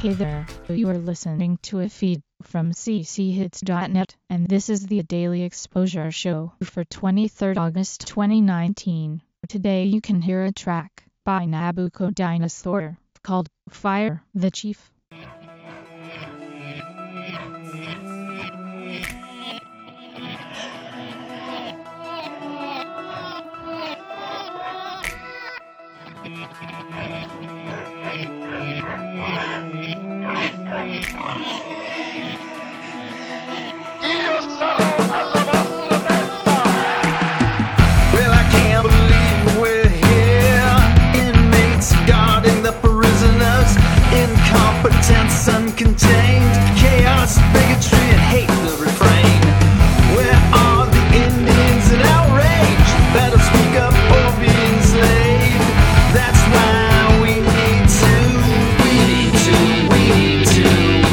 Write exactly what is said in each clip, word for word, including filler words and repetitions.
Hey there, you are listening to a feed from c c hits dot net, and this is the Daily Exposure Show for twenty-third August twenty nineteen. Today you can hear a track by Nabucco Dinosaur called Fire the Chief. Well, I can't believe we're here. Inmates guarding the prisoners. Incompetence uncontained. Chaos, bigotry, and hate the refrain. Where are the Indians in outrage? Better speak up or be enslaved. That's why we need to, we need to, we need to.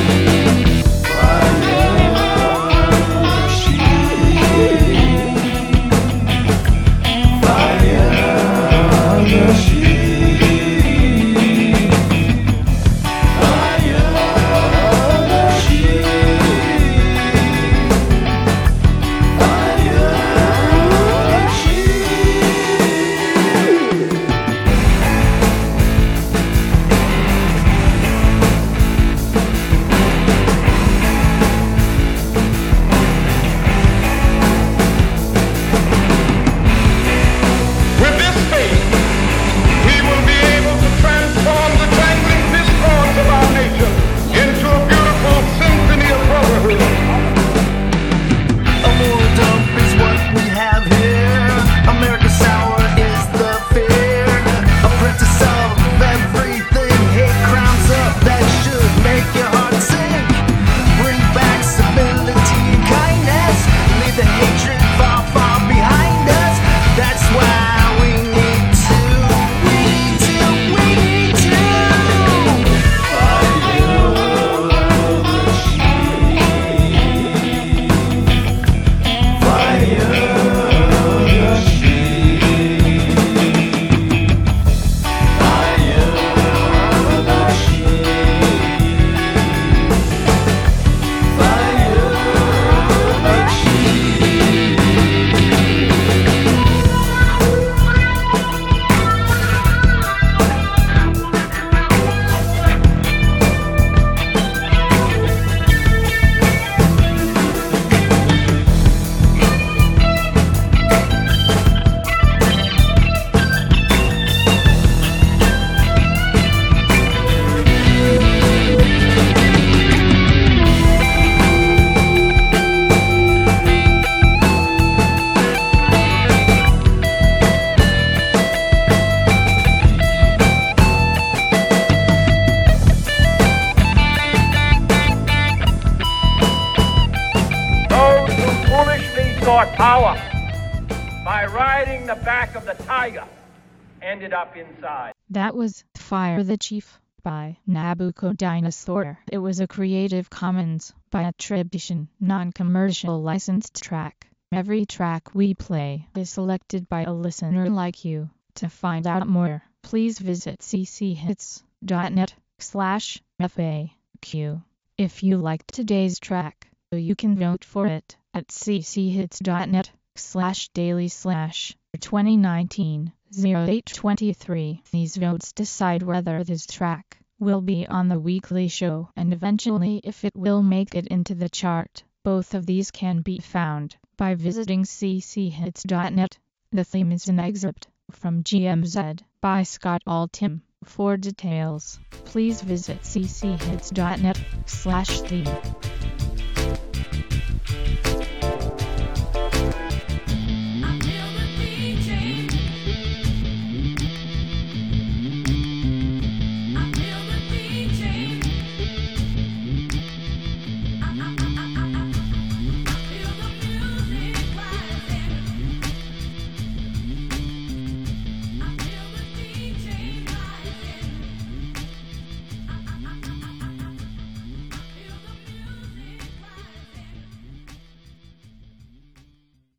Power by riding the back of the tiger ended up inside. That was Fire the Chief by Nabucco Dinosaur. It was a Creative Commons by attribution, non-commercial licensed track. Every track we play is selected by a listener like you. To find out more, please visit c c hits dot net slash F A Q. If you liked today's track, you can vote for it at c c hits dot net slash daily slash twenty nineteen oh eight twenty-three. These votes decide whether this track will be on the weekly show and eventually if it will make it into the chart. Both of these can be found by visiting c c hits dot net. The theme is an excerpt from G M Z by Scott Altham. For details, please visit c c hits dot net slash theme.